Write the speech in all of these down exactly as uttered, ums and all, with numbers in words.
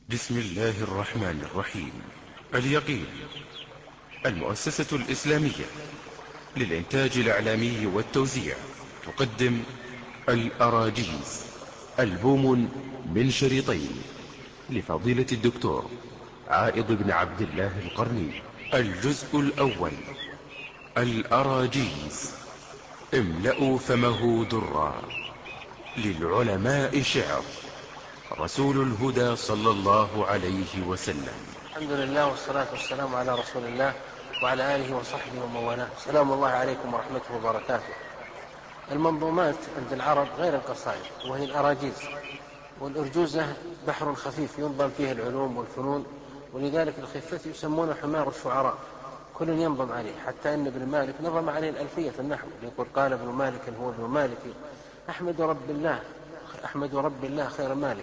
بسم الله الرحمن الرحيم. اليقين، المؤسسة الإسلامية للإنتاج الإعلامي والتوزيع، تقدم الأراجيز، ألبوم من شريطين لفضيلة الدكتور عائض بن عبد الله القرني. الجزء الأول: الأراجيز. املأوا فمه درا، للعلماء شعر، رسول الهدى صلى الله عليه وسلم. الحمد لله والصلاة والسلام على رسول الله وعلى آله وصحبه ومن والاه. سلام الله عليكم ورحمته وبركاته. المنظومات عند العرب غير القصائد، وهي الأراجيز. والأرجوزة بحر خفيف ينظم فيه العلوم والفنون، ولذلك الخفة يسمونه حمار الشعراء، كل ينظم عليه، حتى أن ابن مالك نظم عليه الألفية في النحو، يقول قال ابن مالك هو ابن مالك أحمد رب الله أحمد رب الله خير مالك.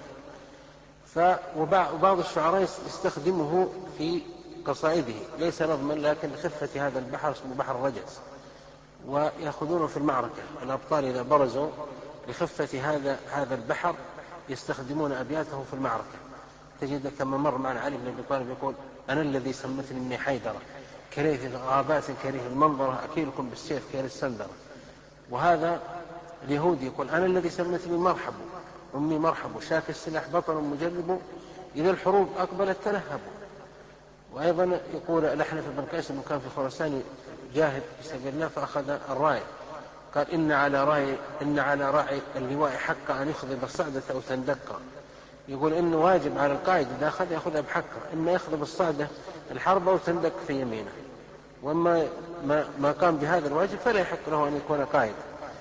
وبعض الشعراء يستخدمه في قصائده ليس نظما، لكن لخفة هذا البحر اسمه بحر الرجز، ويأخذونه في المعركة. الأبطال إذا برزوا لخفة هذا هذا البحر يستخدمون أبياته في المعركة. تجد كما مر معنا علي بن أبي طالب يقول: أنا الذي سمتني ابني حيدرة، كريه في الغابات كريه المنظرة، أكيلكم بالسيف كيل السندرة. وهذا اليهودي يقول: أنا الذي سمتني مرحب، أمي مرحب، شاك السلاح بطل مجرب، إذا الحروب أقبلت تلهبوا. وأيضا يقول الأحنف بن قيس أنه كان في خراسان جاهد في سبيل الله فأخذ الراية، قال: إن على راعي إن على راعي اللواء حق أن يخضب الصعدة أو تندق. يقول إنه واجب على القائد إذا أخذ يأخذها بحقه، إما يخضب الصعدة الحرب أو تندق في يمينه، وما ما, ما قام بهذا الواجب فلا يحق له أن يكون قائد.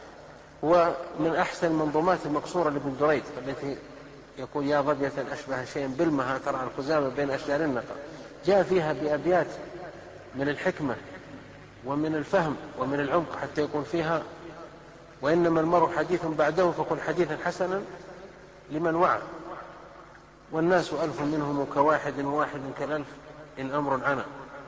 ومن أحسن المنظومات المقصورة لابن دريد التي يقول: يا ظبية أشبه شيء بالمها ترعى الخزامة بين أشجار النقا، جاء فيها بأبيات من الحكمة ومن الفهم ومن العمق، حتى يكون فيها: وإنما المرء حديث بعده فكن حديثا حسنا لمن وعى، والناس ألف منهم كواحد واحد كالألف إن أمر عنا.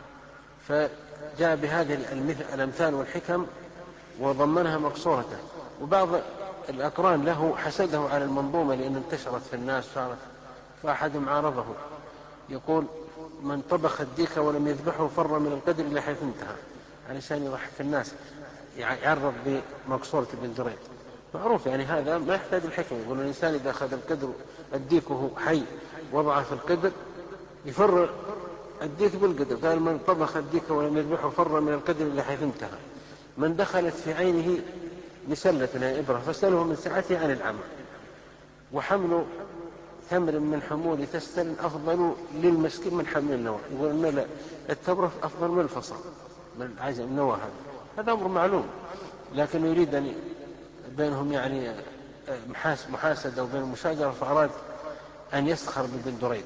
فجاء بهذه الأمثال والحكم وضمنها مقصورته. وبعض الأقران له حسده على المنظومة لأن انتشرت في الناس صارت، فأحدهم عارضه يقول: من طبخ الديك ولم يذبحه فر من القدر إلى حيث انتهى، علشان يضحك الناس يعرض بمقصورة ابن دريد. معروف يعني هذا ما يحتاج الحكم. يقول: الإنسان إذا أخذ القدر الديك وهو حي وضعه في القدر يفر الديك بالقدر. قال: من طبخ الديك ولم يذبحه فر من القدر إلى حيث انتهى. من دخلت في عينه مسلة يعني إبرة فسأله من ساعته عن العمى. وحمل ثمر من حمول تستل أفضل للمسكين من حمل النوى. يقول إن لا، التمر أفضل من الفصل من العجم النوى. هذا هذا أمر معلوم، لكن يريد أن بينهم يعني محاسدة وبين المشاجرة، فأراد أن يسخر بابن دريد.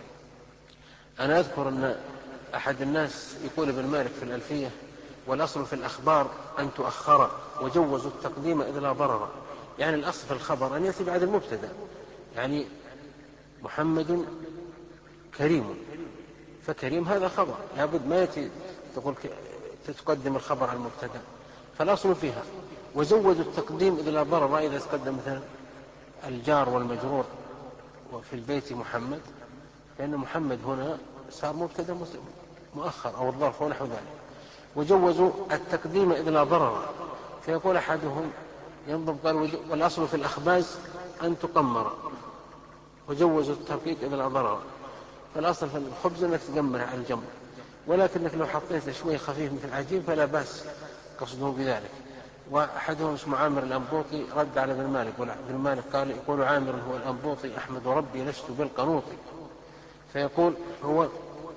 أنا أذكر أن أحد الناس يقول ابن مالك في الألفية: والأصل في الأخبار أن تؤخر، وجوزوا التقديم إذ لا ضرر. يعني الأصل في الخبر أن يأتي بعد المبتدأ، يعني محمد كريم، فكريم هذا خبر لابد ما يأتي تقول تقدم الخبر على المبتدأ، فالأصل فيها. وزودوا التقديم إذ لا ضرر، إذا تقدم مثلا الجار والمجرور وفي البيت محمد، لأن محمد هنا صار مبتدأ مؤخر أو الظرف ونحو ذلك. وجوزوا التقديم إذ لا ضرر، فيقول أحدهم ينظم قال: والأصل في الأخباز أن تقمر، وجوزوا الترقيق إذ لا ضرر. فالأصل في الخبز أنك تقمر على الجمر، ولكنك لو حطيت شوي خفيف مثل العجين فلا بأس، قصده بذلك. وأحدهم اسمه عامر الأنبوطي رد على ابن مالك، ابن مالك قال: يقول عامر هو الأنبوطي أحمد ربي لست بالقنوطي. فيقول هو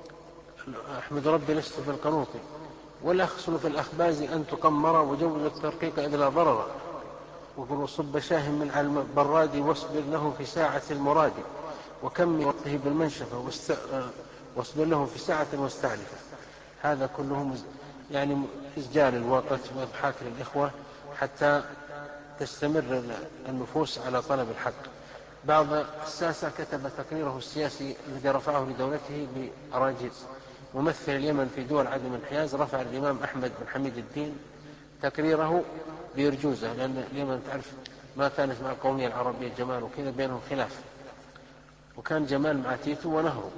أحمد ربي لست بالقنوطي. والأصل في الأخباز أن تقمر، وجوز الترقيق إذ لا ضرر. وقل: صب شاه من على البراد واصبر له في ساعة المراد، وكم وقته بالمنشفة واصبر له في ساعة واستعلفة. هذا كله يعني إسجال الوقت وإضحاك للإخوة حتى تستمر النفوس على طلب الحق. بعض الساسة كتب تقريره السياسي الذي رفعه لدولته بأراجيز. ممثل اليمن في دول عدم الانحياز رفع الإمام أحمد بن حميد الدين تقريره بيرجوزة، لأن اليمن تعرف ما كانت مع القومية العربية جمال وكذا بينهم خلاف. وكان جمال مع تيتو ونهره،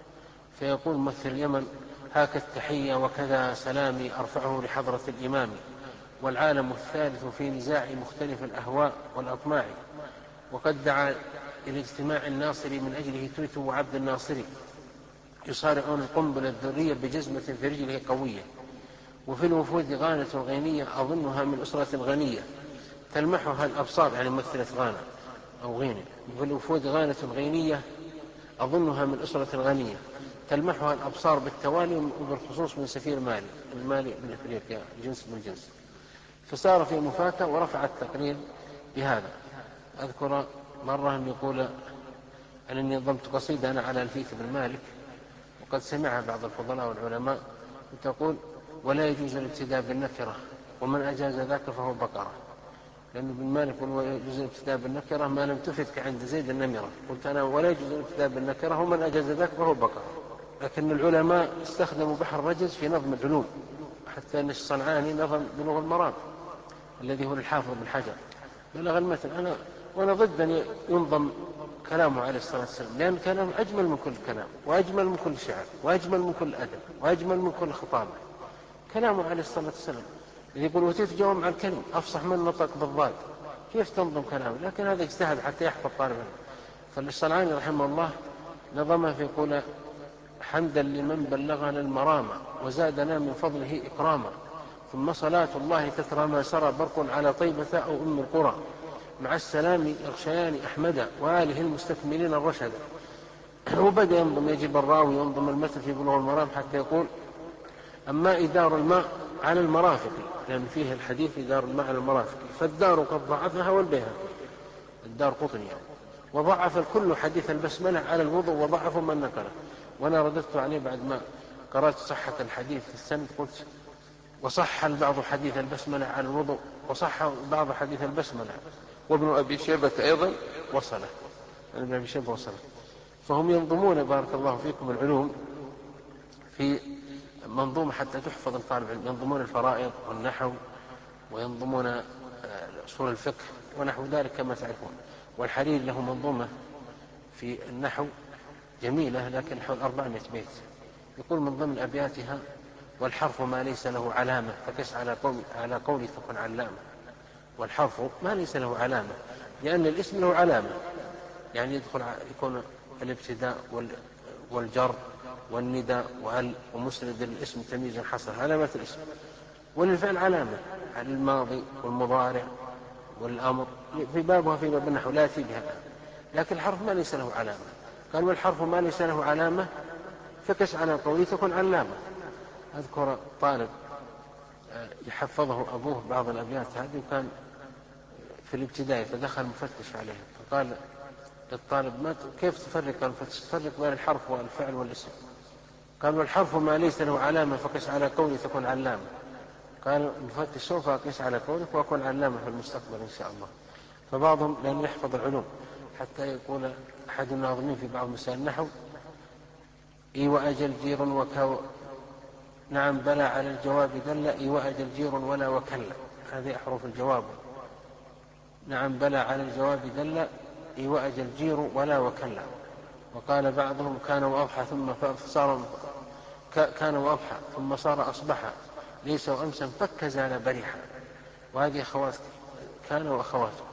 فيقول ممثل اليمن: هاك التحية وكذا سلامي أرفعه لحضرة الإمام، والعالم الثالث في نزاع مختلف الأهواء والأطماع، وقد دعا إلى اجتماع الناصري من أجله تيتو وعبد الناصري، يصارعون القنبلة الذرية بجزمة في رجله قوية، وفي الوفود غانة غينية أظنها من أسرة غنية تلمحها الأبصار، يعني ممثلة غانا أو غينة، وفي الوفود غانة غينية أظنها من أسرة غنية تلمحها الأبصار بالتوالي، وبالخصوص من سفير مالي المالي من أفريقيا، جنس من جنس. فصار في مفاكأة ورفع التقرير بهذا. أذكر مرة أن يقول أنني نظمت قصيدة أنا على ألفية بن مالك، وقد سمعها بعض الفضلاء والعلماء، وتقول: ولا يجوز الابتداء بالنكرة ومن أجاز ذاك فهو بقرة. لأن ابن مالك يقول: ويجوز الابتداء بالنكرة ما لم تفدك عند زيد النمرة. قلت أنا: ولا يجوز الابتداء بالنكرة ومن أجاز ذاك فهو بقرة. لكن العلماء استخدموا بحر الرجز في نظم العلوم، حتى أن الصنعاني نظم بلوغ المرام الذي هو الحافظ بن حجر بلغ المثل. أنا وأنا ضد أن ينظم كلامه عليه الصلاة والسلام، لأن كلامه أجمل من كل كلام، وأجمل من كل شعر، وأجمل من كل أدب، وأجمل من كل خطابة. كلامه عليه الصلاة والسلام الذي يقول: وتيت جوامع الكلم أفصح من نطق بالضاد. كيف تنظم كلامه؟ لكن هذا اجتهد حتى يحفظ طالب العلم. فالصنعاني رحمه الله نظمه في يقول: حمدا لمن بلغنا المرامة وزادنا من فضله إكراما، ثم صلاة الله تترى ما سرى برق على طيبة أو أم القرى، مع السلام يغشيان أحمدا وآله المستكملين الرشد. وبدأ ينظم، يجب الراوي ينظم المثل في بلوغ المرام حتى يقول: أما إدار الماء على المرافق، لأن فيه الحديث إدار الماء على المرافق، فالدار قد ضعفها والبيهقي، الدار قطني يعني، وضعف الكل حديث البسملة على الوضوء وضعف من نقله. وأنا رددت عليه بعد ما قرأت صحة الحديث في السند، قلت: وصح البعض حديث البسملة على الوضوء، وصح بعض حديث البسملة، وابن أبي شيبة أيضا وصله، ابن أبي شيبة وصله. فهم ينظمون بارك الله فيكم العلوم في منظومة حتى تحفظ الطالب العلم، ينظمون الفرائض والنحو، وينظمون أصول الفقه ونحو ذلك كما تعرفون. والحرير له منظومة في النحو جميلة، لكن حول أربعمائة بيت. يقول من ضمن أبياتها: والحرف ما ليس له علامة فكس على قول على قولي فكن علامة. والحرف ما ليس له علامة، لأن الاسم له علامة، يعني يدخل يكون الابتداء والجر والنداء وال ومسند الاسم تمييز حصر، علامات الاسم. وللفعل علامة على الماضي والمضارع والأمر في بابها في باب النحو لا يأتي بها الآن. لكن الحرف ما ليس له علامة، قال: والحرف ما ليس له علامة فكس على قولي تكن علامة. أذكر طالب يحفظه أبوه بعض الأبيات هذه، وكان في الابتدائي، فدخل مفتش عليه فقال للطالب: ما كيف تفرق المفتش؟ تفرق بين الحرف والفعل والاسم. قال: والحرف ما ليس له علامة فكس على قولي تكن علامة. قال المفتش: سوف أقيس على قولك وأكون علامة في المستقبل إن شاء الله. فبعضهم لم يحفظ العلوم، حتى يقول أحد الناظمين في بعض مسائل النحو: إي وأجل جير وكو نعم بلى على الجواب دل، إي وأجل جير ولا وكلا. هذه أحرف الجواب. نعم بلى على الجواب دل، إي وأجل جير ولا وكلا. وقال بعضهم: كان وأضحى ثم صار كان وأضحى ثم صار أصبح، ليس وأمسا فك زال بريحا. وهذه أخوات كان وأخواته.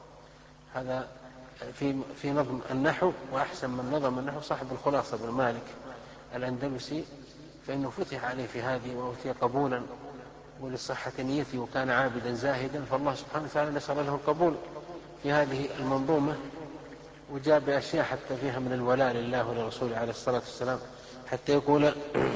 هذا في في نظم النحو. وأحسن من نظم النحو صاحب الخلاصة بن مالك الأندلسي، فإنه فتح عليه في هذه وأوتي قبولا ولصحة نيته، وكان عابدا زاهدا، فالله سبحانه وتعالى نسأل له القبول في هذه المنظومة، وجاء بأشياء حتى فيها من الولاء لله ولرسوله عليه الصلاة والسلام، حتى يقول: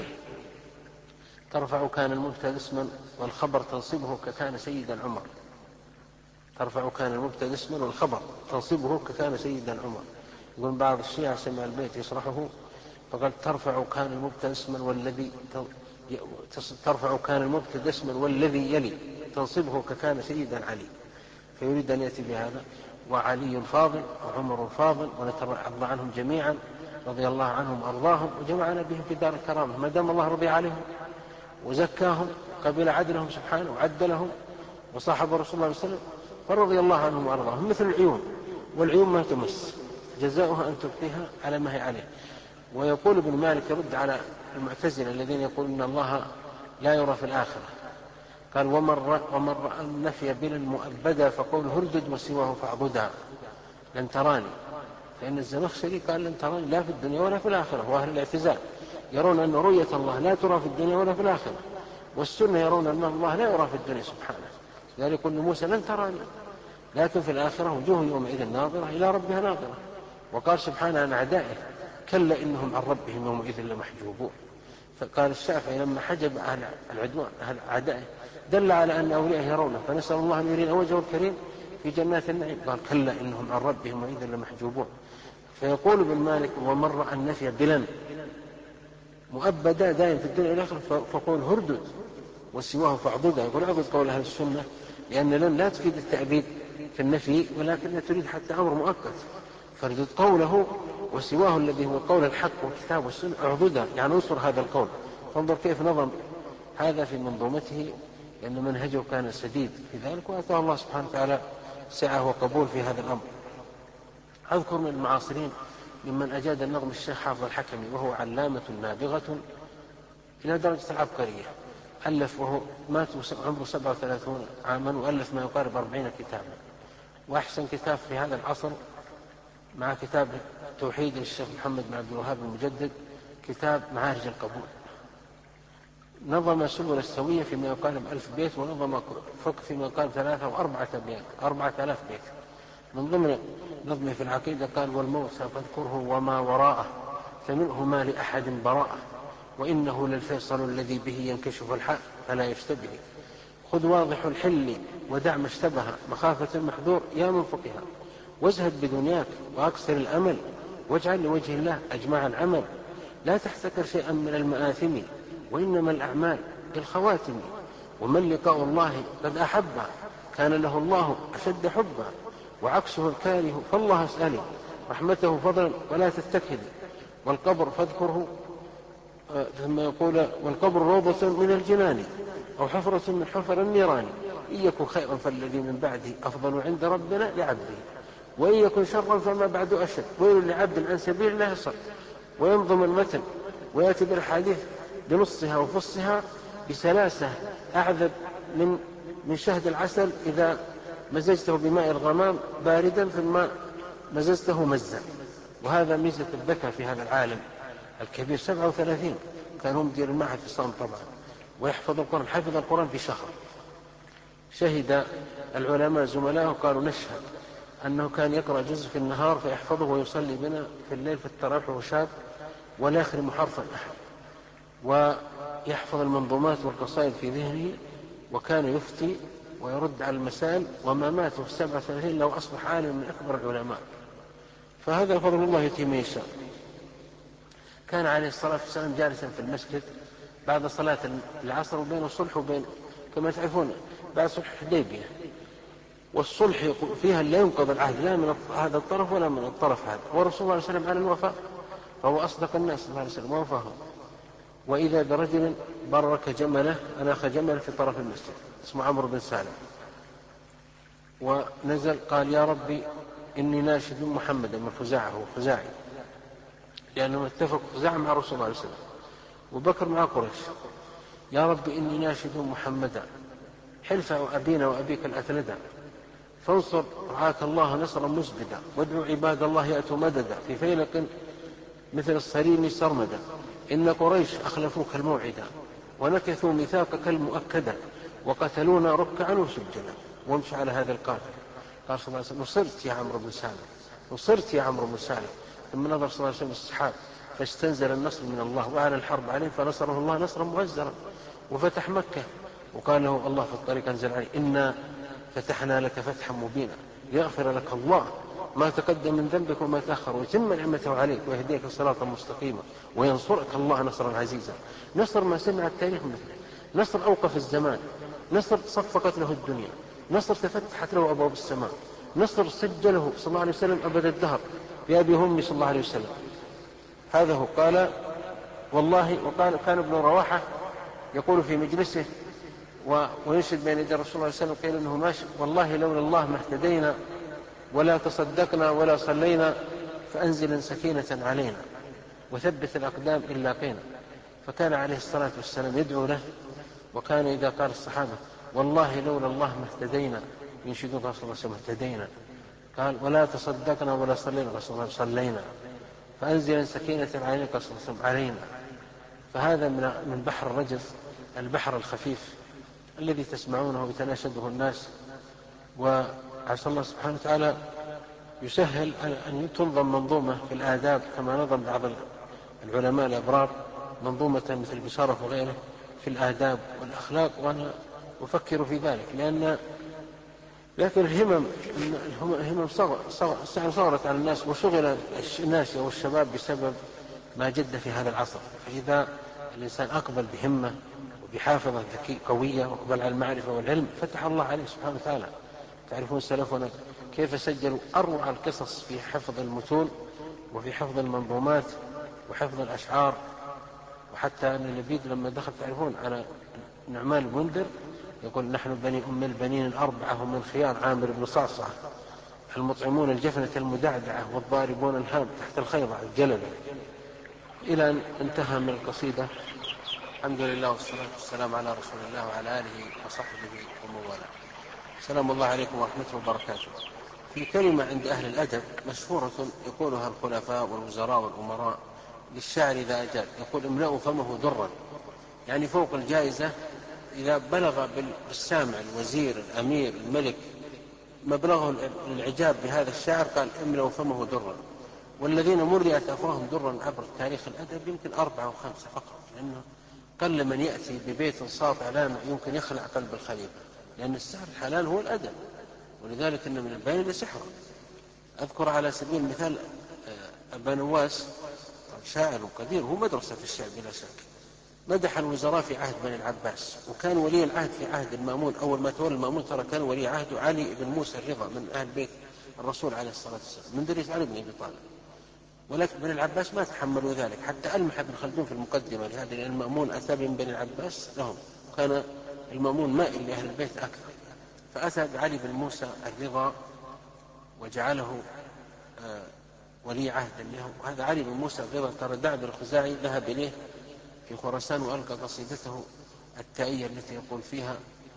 ترفع كان المبتدأ اسما والخبر تنصبه ككان سيدا عمر. ترفع كان المبتدأ اسما والخبر تنصبه ككان سيدا عمر. يقول بعض الشيعة سمع البيت يشرحه فقال: ترفع كان المبتدأ اسما والذي ترفع كان المبتدأ اسما والذي يلي تنصبه ككان سيدا علي. فيريد أن يأتي بهذا. وعلي فاضل وعمر فاضل ونترضى عنهم جميعا رضي الله عنهم وأرضاهم، وجمعنا بهم في دار الكرامة، ما دام الله رضي عليهم وزكاهم قبل عدلهم سبحانه وعدلهم وصاحب رسول الله صلى الله عليه وسلم، فرضي الله عنهم وأرضاهم. مثل العيون، والعيون ما تمس جزاؤها أن تبقيها على ما هي عليه. ويقول ابن مالك يرد على المعتزلة الذين يقولون إن الله لا يرى في الآخرة، قال ومن رأى النفي بلا مؤبدا فقول هردد وسواه فاعبدا لن تراني. فإن الزمخشري قال لن تراني لا في الدنيا ولا في الآخرة، وأهل الاعتزال يرون أن رؤية الله لا ترى في الدنيا ولا في الآخرة، والسنة يرون أن الله لا يرى في الدنيا سبحانه، ذلك يقول موسى لن تراني، لكن في الآخرة وجوه يومئذ ناظرة إلى ربها ناظرة. وقال سبحانه عن أعدائه كلا إنهم عن ربهم يومئذ لمحجوبون. فقال الشافعي لما حجب أهل العدوان أهل أعدائه دل على أن أولياءه يرونه، فنسأل الله أن يرينا وجهه الكريم في جنات النعيم. قال كلا إنهم عن ربهم يومئذ لمحجوبون. فيقول ابن مالك ومن رأى النفي بلا مؤبدا دائم في الدنيا والآخرة فقول هردد وسواه فاعبدا. يقول اعبد قول أهل السنة، لأن لن لا تفيد التأبيد في النفي ولكنها تريد حتى أمر مؤقت، فردد قوله وسواه الذي هو قول الحق والكتاب والسنة اعبدا، يعني انصر هذا القول. فانظر كيف نظم هذا في منظومته، لأن منهجه كان سديد في ذلك، وأتاه الله سبحانه وتعالى سعة وقبول في هذا الأمر. أذكر من المعاصرين ممن أجاد النظم الشيخ حافظ الحكمي، وهو علامة نابغة إلى درجة العبقرية، ألف وهو مات عمره سبعة وثلاثون عاما، وألف ما يقارب أربعين كتابا. وأحسن كتاب في هذا العصر مع كتاب توحيد للشيخ محمد بن عبد الوهاب المجدد كتاب معارج القبول. نظم سبل السوية فيما يقارب ألف بيت، ونظم فقه فيما يقارب ثلاثة وأربعة بيت أربعة آلاف بيت. من ضمن نظمه في العقيدة قال والموت فاذكره وما وراءه فمنه ما لأحد براءه، وإنه للفيصل الذي به ينكشف الحق فلا يشتبه. خذ واضح الحل ودع ما اشتبه مخافة المحذور يا منفقها، وازهد بدنياك وأكثر الأمل واجعل لوجه الله أجمع العمل. لا تحتكر شيئا من المآثم وإنما الأعمال بالخواتم. ومن لقاء الله قد أحبه كان له الله أشد حبه، وعكسه الكاره فالله اسأله رحمته فضلا ولا تستكهد. والقبر فاذكره ثم يقول والقبر روضة من الجنان أو حفرة من حفر النيران، إن يكن خيرا فالذي من بعده أفضل عند ربنا لعبده، وإن يكن شرا فما بعد أشد. ويل لعبد عن سبيل الله صد. وينظم المتن ويأتي بالحديث بنصها وفصها بسلاسة أعذب من من شهد العسل إذا مزجته بماء الغمام باردا ثم مزجته مزا. وهذا ميزة الذكاء في هذا العالم الكبير. سبعة وثلاثين كان هو مدير المعهد في الصوم طبعا، ويحفظ القرآن، حفظ القرآن في شهر. شهد العلماء زملائه قالوا نشهد أنه كان يقرأ جزء في النهار فيحفظه ويصلي بنا في الليل في التراويح وهو شاب ولا يخرم حرفا أحد، ويحفظ المنظومات والقصائد في ذهنه، وكان يفتي ويرد على المسائل، وما مات في السبعة وثلاثين لو أصبح عالم من أكبر العلماء. فهذا فضل الله يتي من يشاء. كان عليه الصلاة والسلام جالسا في المسجد بعد صلاة العصر، وبين الصلح وبين كما تعرفون بعد صلح الحديبية، والصلح فيها لا ينقض العهد لا من هذا الطرف ولا من الطرف هذا، ورسول الله صلى الله عليه وسلم على الوفاء، فهو أصدق الناس صلى الله عليه وسلم ووفاهم. وإذا برجل برك جمله أناخ جمله في طرف المسجد اسمه عمرو بن سالم، ونزل قال يا ربي إني ناشد محمدا من خزاعه وخزاعي، لأنهم اتفقوا خزاعة مع رسول الله صلى الله عليه وسلم وبكر مع قريش. يا ربي إني ناشد محمدا حلف أبينا وأبيك الأثلدا، فانصر رعاك الله نصرا مسبدا، وادعو عباد الله يأتوا مددا في فيلق مثل الصريم سرمدا. إن قريش أخلفوك الموعدا ونكثوا ميثاقك المؤكدا، وقتلونا ركعا وسجدا. وامشي على هذا القاتل. قال صلى الله عليه وسلم نصرت يا عمرو بن سالم، نصرت يا عمرو بن سالم. ثم نظر صلى الله عليه وسلم الصحابة فاستنزل النصر من الله وأعلن الحرب عليه، فنصره الله نصرا مؤزرا وفتح مكة. وقال له الله في الطريق أنزل عليه إنا فتحنا لك فتحا مبينا يغفر لك الله ما تقدم من ذنبك وما تأخر ويتم نعمته عليك ويهديك صراطا مستقيما وينصرك الله نصرا عزيزا. نصر ما سمع التاريخ مثله، نصر أوقف الزمان، نصر صفقت له الدنيا، نصر تفتحت له أبواب السماء، نصر سجله صلى الله عليه وسلم أبد الدهر بأبي همي صلى الله عليه وسلم. هذا هو. قال والله، وقال كان ابن رواحة يقول في مجلسه وينشد بين يدي الرسول صلى الله عليه وسلم قيل انه ماشي والله لولا الله ما اهتدينا ولا تصدقنا ولا صلينا، فأنزل سكينة علينا وثبت الأقدام إن لاقينا. فكان عليه الصلاة والسلام يدعو له، وكان إذا قال الصحابة والله لولا الله ما اهتدينا، ينشدون رسول الله صلى الله عليه وسلم اهتدينا، قال ولا تصدقنا ولا صلينا، رسول الله صلينا. فأنزل سكينة علينا، رسول الله صلى الله عليه وسلم علينا. فهذا من بحر الرجز، البحر الخفيف الذي تسمعونه ويتناشده الناس. وعسى الله سبحانه وتعالى يسهل أن تنظم منظومة في الآداب كما نظم بعض العلماء الأبرار منظومة مثل بشارة وغيره في الآداب والأخلاق، وأنا أفكر في ذلك، لأن لكن الهمم الهمم صغرت على الناس، وشغل الناس والشباب بسبب ما جد في هذا العصر. فإذا الإنسان أقبل بهمة وبحافظة ذكي قوية وأقبل على المعرفة والعلم، فتح الله عليه سبحانه وتعالى. تعرفون سلفنا كيف سجلوا أروع القصص في حفظ المتون وفي حفظ المنظومات وحفظ الأشعار. وحتى أن اللبيد لما دخل تعرفون على نعمان المنذر يقول نحن بني أم البنين الأربعة هم من خيار عامر بن صعصعة المطعمون الجفنة المدعدعة والضاربون الهام تحت الخيضة الجلبة، إلى أن انتهى من القصيدة. الحمد لله والصلاة والسلام على رسول الله وعلى آله وصحبه ومن والاه. سلام الله عليكم ورحمته وبركاته. في كلمة عند أهل الأدب مشهورة يقولها الخلفاء والوزراء والأمراء للشاعر إذا أجاب، يقول املأوا فمه درا، يعني فوق الجائزة إذا بلغ بالسامع الوزير الأمير الملك مبلغه الإعجاب بهذا الشاعر قال املأوا فمه درا. والذين مرئت أفواههم درا عبر تاريخ الأدب يمكن أربعة أو خمسة فقط، لأنه قل من يأتي ببيت ساطع لامع يمكن يخلع قلب الخليفة، لأن السحر الحلال هو الأدب، ولذلك إن من البين لسحر. أذكر على سبيل المثال أبا نواس شاعر قدير، هو مدرسة في الشعر بلا شك، مدح الوزراء في عهد بني العباس، وكان ولي العهد في عهد المأمون. أول ما تولى المأمون ترى كان ولي عهده علي بن موسى الرضا من أهل بيت الرسول عليه الصلاة والسلام من ذرية علي بن أبي طالب، ولكن بني العباس ما تحملوا ذلك. حتى ألمح ابن خلدون في المقدمة لهذا، لأن المأمون أتى من بني العباس لهم، كان المأمون مائل لأهل البيت أكثر، فأتى بعلي بن موسى الرضا وجعله آه ولي عهدا له. وهذا علي بن موسى الرضا ترى دعب الخزاعي ذهب إليه في خراسان وألقى قصيدته التائية التي يقول فيها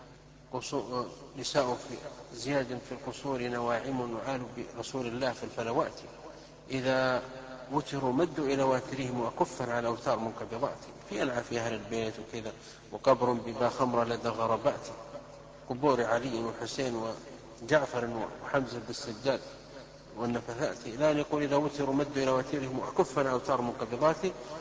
نساء في زياد في القصور نواعم وعال برسول الله في الفلوات، إذا وتروا مدوا إلى واترهم وكفا على أوتار منقبضات، في ألعى في أهل البيت وكذا، وقبر ببا خمر لدى غربات، قبور علي وحسين وجعفر وحمزة بالسجاد والنفثات، إلى أن يقول إذا وتروا مدوا إلى واترهم وكفا على أوتار منقبضات.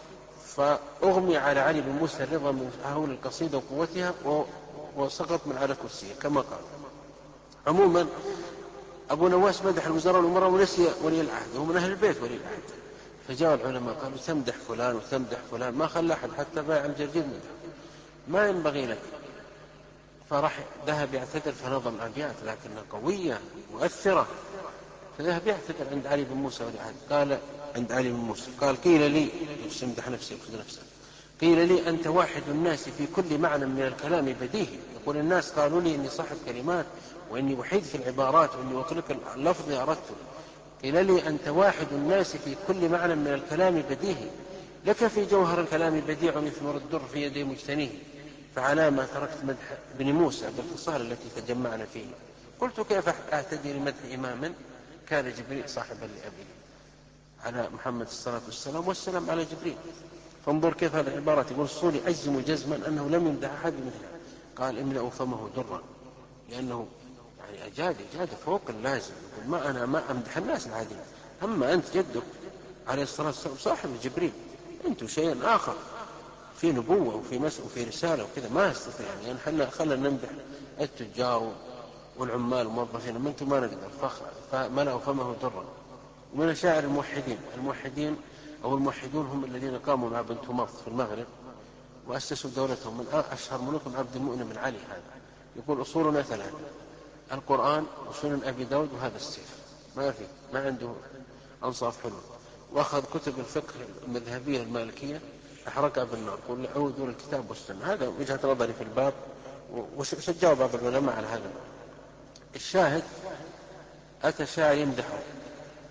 فأغمي على علي بن موسى الرضا من هول القصيدة وقوتها وسقط من على كرسيه كما قال. عموما أبو نواس مدح الوزراء والأمراء ونسي ولي العهد، هو من أهل البيت ولي العهد. فجاء العلماء قالوا تمدح فلان وتمدح فلان، ما خلى أحد حتى بايع الجرجير مدح، ما ينبغي لك. فرح ذهب يعتذر فنظم أبيات لكنها قوية مؤثرة، فذهب يعتذر عند علي بن موسى ولي العهد. قال عند علي بن موسى قال قيل لي، يمدح نفسه يقصد نفسه، قيل لي أنت واحد الناس في كل معنى من الكلام بديهي. يقول الناس قالوا لي إني صاحب كلمات وإني وحيد في العبارات وإني أطلق اللفظ أردته. قيل لي أنت واحد الناس في كل معنى من الكلام بديهي، لك في جوهر الكلام بديع يثمر الدر في يدي مجتنيه، فعلى ما تركت مدح ابن موسى بالخصال التي تجمعنا فيه. قلت كيف أهتدي لمدح إمام كان جبريل صاحبا لأبيه، على محمد الصلاة والسلام والسلام على جبريل. فانظر كيف هذه العبارة، يقول الصولي أجزم جزما أنه لم يمدح أحد مثله. قال املأوا فمه درا، لأنه يعني أجاد إجاد فوق اللازم. يقول ما أنا ما أمدح الناس العاديين، أما أنت جدك عليه الصلاة والسلام صاحب جبريل، أنت شيء آخر في نبوة وفي مسء وفي رسالة وكذا، ما يستطيع يعني حنا خلنا نمدح التجار والعمال والموظفين، ما أنتم ما نقدر. فملأوا فمه درا. ومن شاعر الموحدين، الموحدين أو الموحدون هم الذين قاموا مع بن تماط في المغرب وأسسوا دولتهم، من أشهر ملوكهم عبد المؤمن بن علي. هذا يقول أصولنا ثلاثة: القرآن وسنن أبي داود وهذا السيف، ما في ما عنده أنصاف حلول. وأخذ كتب الفقه المذهبية المالكية أحرقها بالنار، يقول عودوا للكتاب والسنة. هذا وجهة نظري في الباب، وشجعوا بعض العلماء على هذا. الشاهد أتى شاعر يمدحه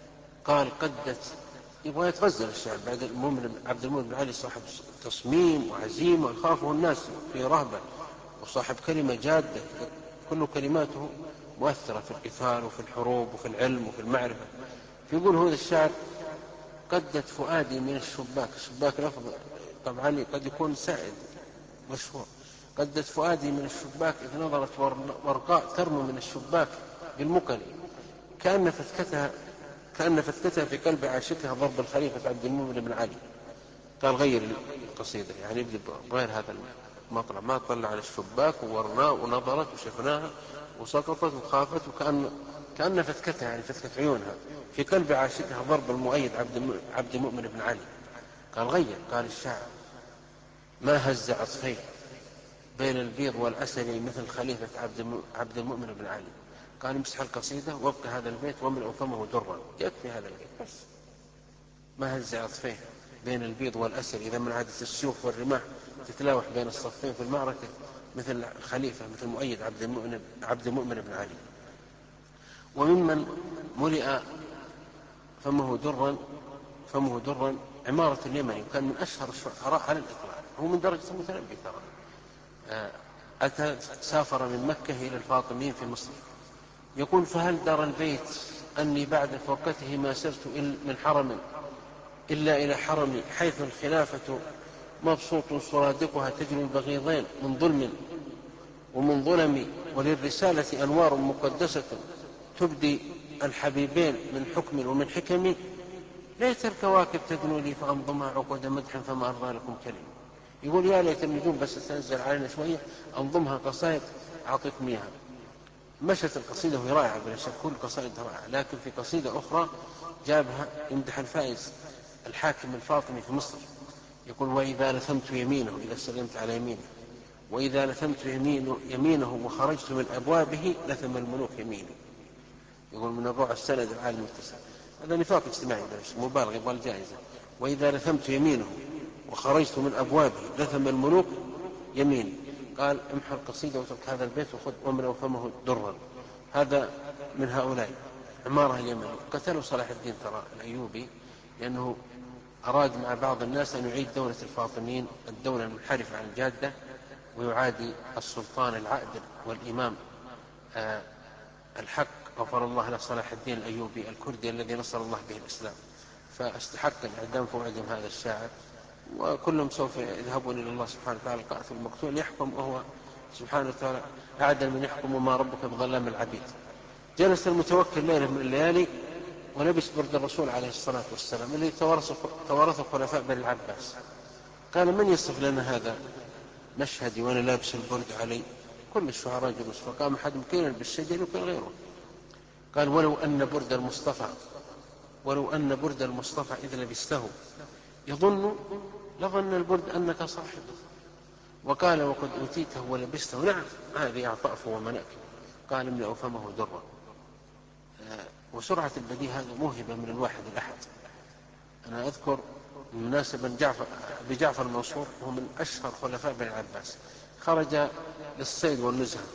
قال قدت، يبغى يتغزل الشعر بعد المؤمن عبد المؤمن بن علي صاحب تصميم وعزيمة ويخافه الناس في رهبة، وصاحب كلمة جادة كل كلماته مؤثرة في القتال وفي الحروب وفي العلم وفي المعرفة. فيقول هذا الشعر قدت فؤادي من الشباك. الشباك لفظ طبعا قد يكون سائد مشهور. قدت فؤادي من الشباك إذ نظرت ورقاء ترمي من الشباك بالمكن، كأن فتكتها كأن فتكتها في قلب عاشقها ضرب الخليفة عبد المؤمن بن علي. قال غير القصيدة، يعني يبدأ بغير هذا المطلع، ما طلع على الشباك وورناه ونظرت وشفناها وسقطت وخافت، وكأن كأن فتكتها يعني فتكة عيونها في قلب عاشقها ضرب المؤيد عبد المؤمن بن علي. قال غير، قال الشاعر ما هز عطفيه بين البيض والأسد مثل خليفة عبد المؤمن بن علي. قال امسح القصيدة وابقى هذا البيت وملأ فمه درا، يكفي هذا البيت بس. ما هز عطفيه بين البيض والأسد إذا من عادة السيوف والرماح تتلاوح بين الصفين في المعركة مثل الخليفة مثل مؤيد عبد المؤمن, عبد المؤمن بن علي. وممن ملئ فمه درا فمه درا عمارة اليمني، وكان من أشهر الشعراء على الإطلاق، هو من درجة المتنبي ترى. أتى سافر من مكة إلى الفاطميين في مصر. يقول فهل دار البيت أني بعد فوقته ما سرت من حرم إلا إلى حرمي، حيث الخلافة مبسوط سرادقها تجري بغيضين من ظلم ومن ظلم، وللرسالة أنوار مقدسة تبدي الحبيبين من حكم ومن حكم. ليت الكواكب تدنو لي فأنظمها عقود مدح فما أرضى لكم كلمة. يقول يا ليت النجوم بس تنزل علينا شوية أنظمها قصائد أعطيكم إياها. مشت القصيدة وهي رائعة بلا شك، كل قصائد رائعة، لكن في قصيدة أخرى جابها يمدح الفائز الحاكم الفاطمي في مصر. يقول وإذا لثمت يمينه، إذا سلمت على يمينه، وإذا لثمت يمينه, يمينه وخرجت من أبوابه لثم الملوك يمينه. يقول من الروع السند العالي المتصل، هذا نفاق اجتماعي مبالغ يبغى الجائزة. وإذا لثمت يمينه وخرجت من أبوابه لثم الملوك يميني. قال امحى القصيدة وترك هذا البيت وخذ ومن فمه درا. هذا من هؤلاء عمارة اليمن. قتلوا صلاح الدين ترى الأيوبي لأنه أراد مع بعض الناس أن يعيد دولة الفاطميين الدولة المنحرفة عن الجادة، ويعادي السلطان العادل والإمام آه الحق غفر الله له صلاح الدين الأيوبي الكردي الذي نصر الله به الإسلام. فاستحق الإعدام فوعدهم هذا الشاعر، وكلهم سوف يذهبون إلى الله سبحانه وتعالى القاتل المقتول يحكم، وهو سبحانه وتعالى أعدل من يحكم وما ربك بظلام العبيد. جلس المتوكل ليلة من الليالي ولبس برد الرسول عليه الصلاة والسلام الذي توارثه خلفاء بني العباس. قال من يصف لنا هذا مشهدي وأنا لابس البرد علي؟ كل الشعراء جلوس، فقام أحد مكينا بالشجر وكان غيره. قال ولو أن برد المصطفى ولو أن برد المصطفى إذ لبسته يظن لظن البرد أنك صاحبه. وقال وقد أوتيته ولبسته، نعم هذه أعطاف ومناكب. قال املأ فمه درا. وسرعة البديهة هذا موهبة من الواحد الأحد. أنا أذكر مناسبا جعفر بجعفر المنصور، وهو من أشهر خلفاء بني العباس، خرج للصيد والنزهة،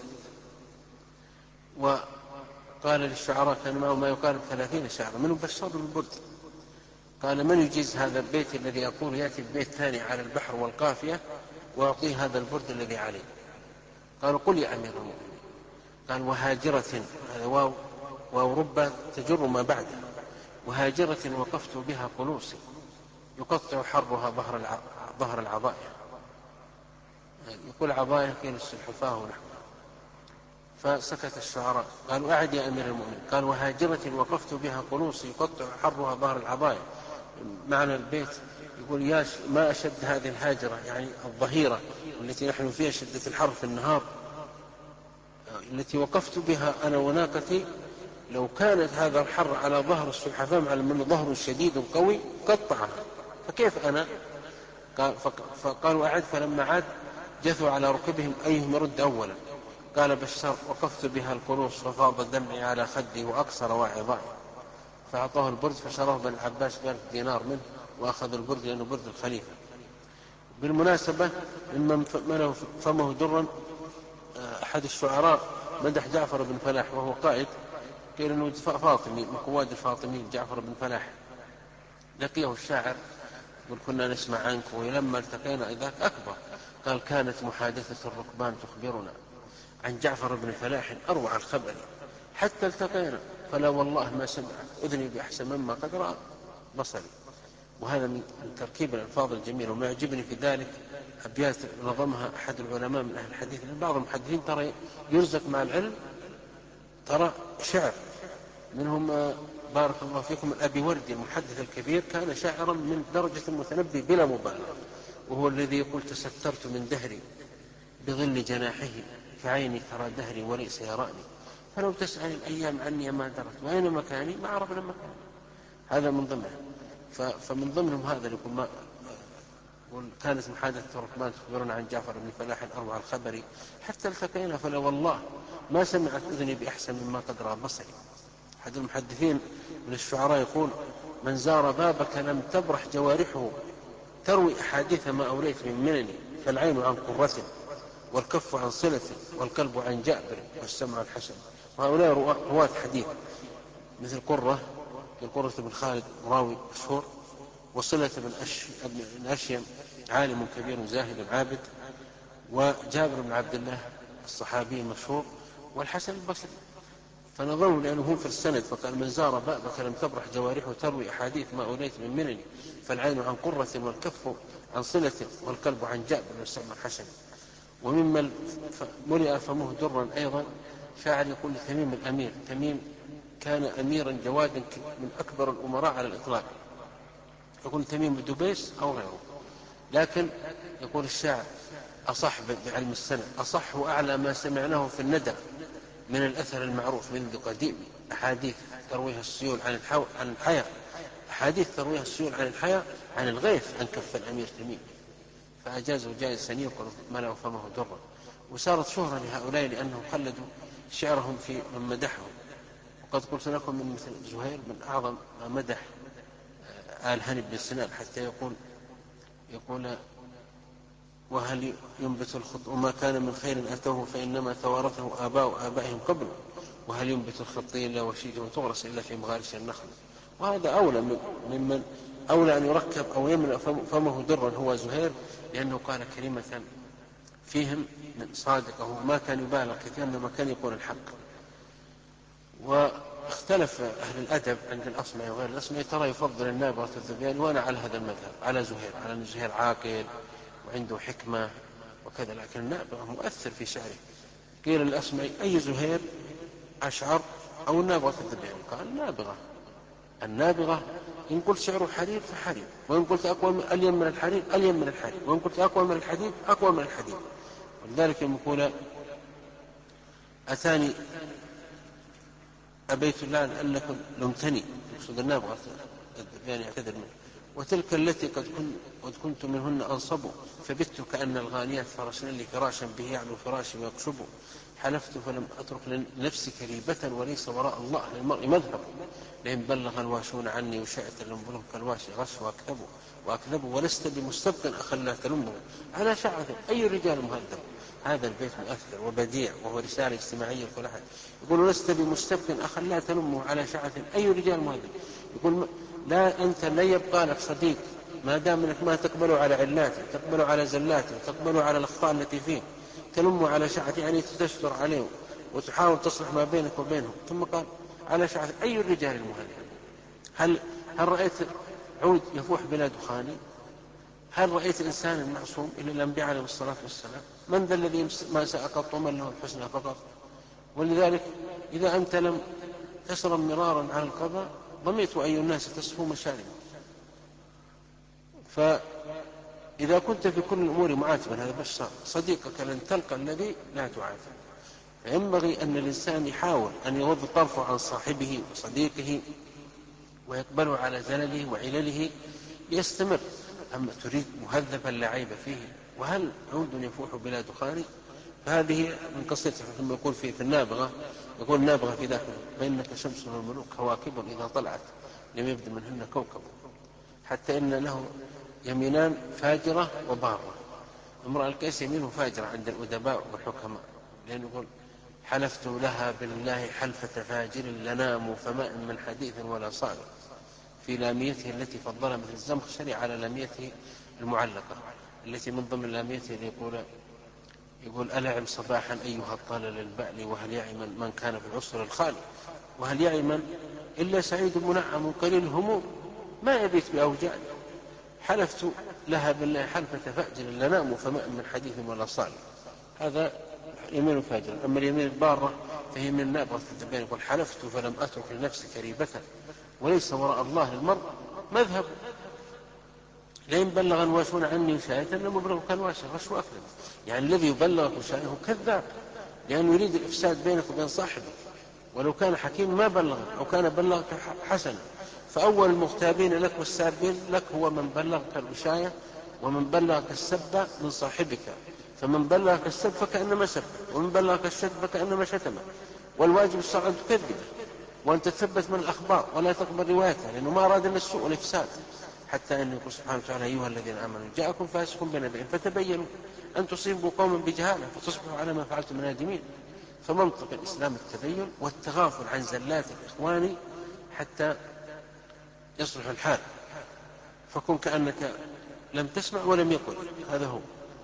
وقال للشعراء كان معه ما يقارب ثلاثين شاعر منهم بشار بالبرد. قال من يجيز هذا البيت الذي أقول يأتي البيت ثاني على البحر والقافية وأعطيه هذا البرد الذي عليه؟ قالوا قل يا أمير المؤمنين. قال وهاجرة، هذا واو واو ربا تجر ما بعدها، وهاجرة وقفت بها قلوسي يقطع حرها ظهر ظهر العضائع. يقول عضائع كيل السلحفاة ونحوها. فسكت الشعراء. قالوا أعد يا أمير المؤمنين. قال وهاجرة وقفت بها قلوسي يقطع حرها ظهر العضائع. معنى البيت يقول يا ما أشد هذه الهاجرة، يعني الظهيرة التي نحن فيها شدة الحر في النهار، التي وقفت بها أنا وناقتي، لو كانت هذا الحر على ظهر السلحفاة على منه ظهر شديد قوي قطعها، فكيف أنا؟ قال فقالوا أعد. فلما عاد جثوا على ركبهم أيهم يرد أولا. قال بشار وقفت بها القروص ففاض دمعي على خدي وأكسر واعظائي. فأعطاه البرد فشراه بن العباس بألف دينار منه، وأخذ البرد لأنه برد الخليفة. بالمناسبة ممن فمه درا أحد الشعراء مدح جعفر بن فلاح وهو قائد قيل أنه فاطمي من قواد الفاطميين جعفر بن فلاح. لقيه الشاعر يقول كنا نسمع عنك، ولما التقينا إذاك أكبر. قال كانت محادثة الركبان تخبرنا عن جعفر بن فلاح أروع الخبر، حتى التقينا فلا والله ما سمعت أذني بأحسن مما قد رأى بصري. وهذا من تركيب الألفاظ الجميلة. وما يعجبني في ذلك أبيات نظمها أحد العلماء من أهل الحديث، لأن بعض المحدثين ترى يرزق مع العلم ترى شعر. منهم بارك الله فيكم الأبي وردي المحدث الكبير، كان شاعرا من درجة المتنبي بلا مبالغة، وهو الذي يقول تسترت من دهري بظل جناحه فعيني ترى دهري وليس يراني، فلو تسأل الأيام عني ما درت وأين مكاني ما عرفنا مكاني. هذا من ضمنه. فمن ضمنهم هذا يقول ما كانت محادثة الركبان تخبرنا عن جعفر بن فلاح أروع الخبر، حتى التقينا فلا والله ما سمعت أذني بأحسن مما قد رأى بصري. أحد المحدثين من الشعراء يقول من زار بابك لم تبرح جوارحه تروي أحاديث ما أوليت من منني، فالعين عن قرة والكف عن صلة والقلب عن جابر والسمع الحسن. وهؤلاء رواة حديث مثل قرة قرة بن خالد راوي مشهور، وصلة بن أشيم عالم كبير زاهد عابد، وجابر بن عبد الله الصحابي المشهور، والحسن البصري. فنظروا لأنه هم في السند فقال من زار بابك لم تبرح جوارحه تروي أحاديث ما أوليت من منني، فالعين عن قرة والكف عن صلة والقلب عن جابر والسمع الحسن. وممن ملئ فمه درا أيضا شاعر يقول تميم الأمير. تميم كان أميرا جوادا من أكبر الأمراء على الإطلاق، يقول تميم الدبيس أو غيره. لكن يقول الشاعر أصح بعلم السنة أصح وأعلى ما سمعناه في الندى من الأثر المعروف منذ قديم، أحاديث ترويها السيول عن الحو... عن الحياة أحاديث ترويها السيول عن الحياة عن الغيث أن كف الأمير تميم، فأجازه جائز أن يقول ملأ فمه درا. وصارت شهرة لهؤلاء لأنهم خلدوا شعرهم في من مدحهم. وقد قلت لكم من مثل زهير من أعظم ما مدح آل هاني بن سنان، حتى يقول يقول وهل ينبت الخط وما كان من خير أتوه فإنما توارثه آباء آبائهم قبله، وهل ينبت الخطي إلا وشيجه تغرس إلا في مغارس النخل. وهذا أولى ممن أولى أن يركب أو يملأ فمه درا هو زهير، لأنه قال كلمة فيهم من صادقه ما كان يبالغ كثيرا لما كان يقول الحق. واختلف أهل الأدب عند الأصمعي وغير الأصمعي، ترى يفضل النابغة الذبياني، وأنا على هذا المذهب على زهير، على أن زهير عاقل وعنده حكمة وكذا، لكن النابغة مؤثر في شعره. قيل الأصمعي أي زهير أشعر أو النابغة الذبياني؟ قال النابغة. النابغة إن قلت شعره حرير فحرير، وإن قلت أقوى ألين من الحرير ألين من الحرير، وإن قلت أقوى من الحديد أقوى من الحديد. ولذلك يقول أتاني أبيت الله أنكم لمتني، يقصد النابغة الذبياني يعتذر منه، وتلك التي قد كنت, قد كنت منهن أنصب، فبت كأن الغانيات فرشن لي فراشا به يعلو فراشي ويقشب، حلفت فلم أترك لنفسي كريبة وليس وراء الله للمرء مذهب، لئن بلغ الواشون عني وشاءت لنبلغ كالواشي غش وأكذبوا وأكذبوا ولست بمستبق أخا لا تلمه على شعث أي رجال مهذب. هذا البيت مؤثر وبديع وهو رسالة اجتماعية لكل أحد. يقول لست بمستبق أخا لا تلمه على شعث أي رجال مهذب. يقول لا أنت لا يبقى لك صديق ما دام انك ما تقبل على علاته، تقبل على زلاته، تقبل على الأخطاء التي فيه، تلمه على شعث يعني تستر عليه وتحاول تصلح ما بينك وبينهم. ثم قال على شعث أي الرجال المهذب. هل هل رأيت عود يفوح بلا دخان؟ هل رأيت إنسانا معصوم إلا الأنبياء عليه الصلاة والسلام؟ من ذا الذي ما سأقط ومن له الحسنى فقط؟ ولذلك إذا أنت لم تشرب مرارا على القضاء ضميت أي الناس تصفو مشاربه. فإذا كنت في كل الأمور معاتبا هذا بشر صديقك لن تلقى الذي لا تعاتب. فينبغي أن الإنسان يحاول أن يغض طرفه عن صاحبه وصديقه ويقبله على زلله وعلله ليستمر. أما تريد مهذبا لا عيب فيه، وهل عود يفوح بلا دخان؟ فهذه من قصته ثم يقول في, في النابغة، يقول النابغة في ذاك بينك شمس والملوك كواكب إذا طلعت لم يبد منهن كوكب، حتى إن له يمينان فاجرة وبارة. امرأة القيس يمينه فاجرة عند الأدباء والحكماء، لأنه يقول حلفت لها بالله حلفة فاجر لنام فماء من حديث ولا صالح، في لاميته التي فضلها مثل الزمخشري على لاميته المعلقة التي من ضمن لاميته اللي يقول يقول ألعم صباحا أيها الطال للبأل، وهل يعمل من كان في العسر الخالي، وهل يعمل إلا سعيد منعم قليل الهموم ما يبيت بأوجاع. حلفت لها بالله حلفة فاجر لنام فماء من حديث ولا صالح، هذا يمين فاجر. أما اليمين البارة فهي من نابغة التبين، يقول حلفت فلم أترك لنفسي كريبة وليس وراء الله للمرء مذهب، لئن بلغ الواشون عني وشاية لمبلغ كالواشي غش وأكذب. يعني الذي يبلغك وشاية هو كذاب، لأنه يريد الإفساد بينك وبين صاحبك، ولو كان حكيم ما بلغك أو كان بلغك حسنا. فأول المغتابين لك والسابين لك هو من بلغك الوشاية ومن بلغك السب من صاحبك، فمن بلغك السب فكأنما سب، ومن بلغك الشتم فكأنما شتمه. والواجب الشرع أن تكذبه وأن تثبت من الأخبار ولا تقبل روايتها، لأنه ما أراد إلا السوء والإفساد. حتى أن يقول سبحانه وتعالى أيها الذين آمنوا جاءكم فاسق بنبأ فتبينوا أن تصيبوا قوما بجهالة فتصبحوا على ما فعلتم نادمين. فمنطق الإسلام التبين والتغافل عن زلات الإخوان حتى يصلح الحال، فكن كأنك لم تسمع ولم يكن، هذا هو.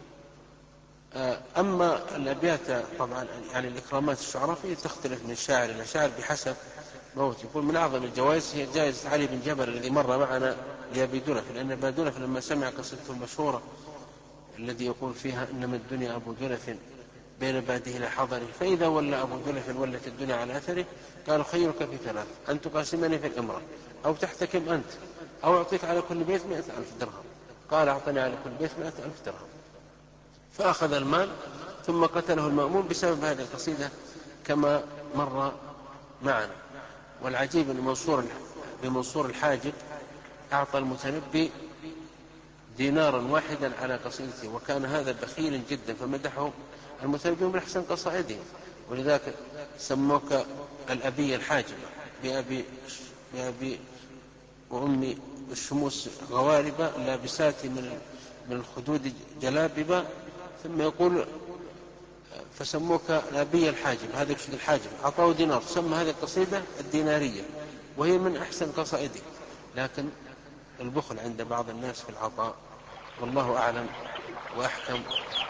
أما الأبيات طبعا يعني الإكرامات الشعرفية تختلف من شاعر إلى شاعر بحسب موت. يقول من أعظم الجوائز هي جائزة علي بن جبل الذي مر معنا لأبي دنف، لأن أبا دنف لما سمع قصته المشهورة الذي يقول فيها إنما الدنيا أبو دنف بين باده إلى حضره، فإذا ولى أبو دنف ولت الدنيا على أثره، قالوا خيرك في ثلاث، أن تقاسمني في الإمرة أو تحتكم أنت أو أعطيك على كل بيت مئة ألف درهم. قال أعطني على كل بيت مئة ألف درهم، فأخذ المال ثم قتله المأمون بسبب هذه القصيدة كما مر معنا. والعجيب أن منصور بمنصور الحاجب أعطى المتنبي دينارا واحدا على قصيدته، وكان هذا بخيل جدا، فمدحه المتنبي من أحسن قصائده، ولذلك سموك الأبي الحاجب بأبي, بأبي وأمي الشموس غوارب لابسات من من الخدود جلاببا. ثم يقول فسموك الأبي الحاجب، هذا يقصد الحاجب، أعطاه دينار، سمى هذه القصيدة الدينارية وهي من أحسن قصائده. لكن البخل عند بعض الناس في العطاء، والله أعلم وأحكم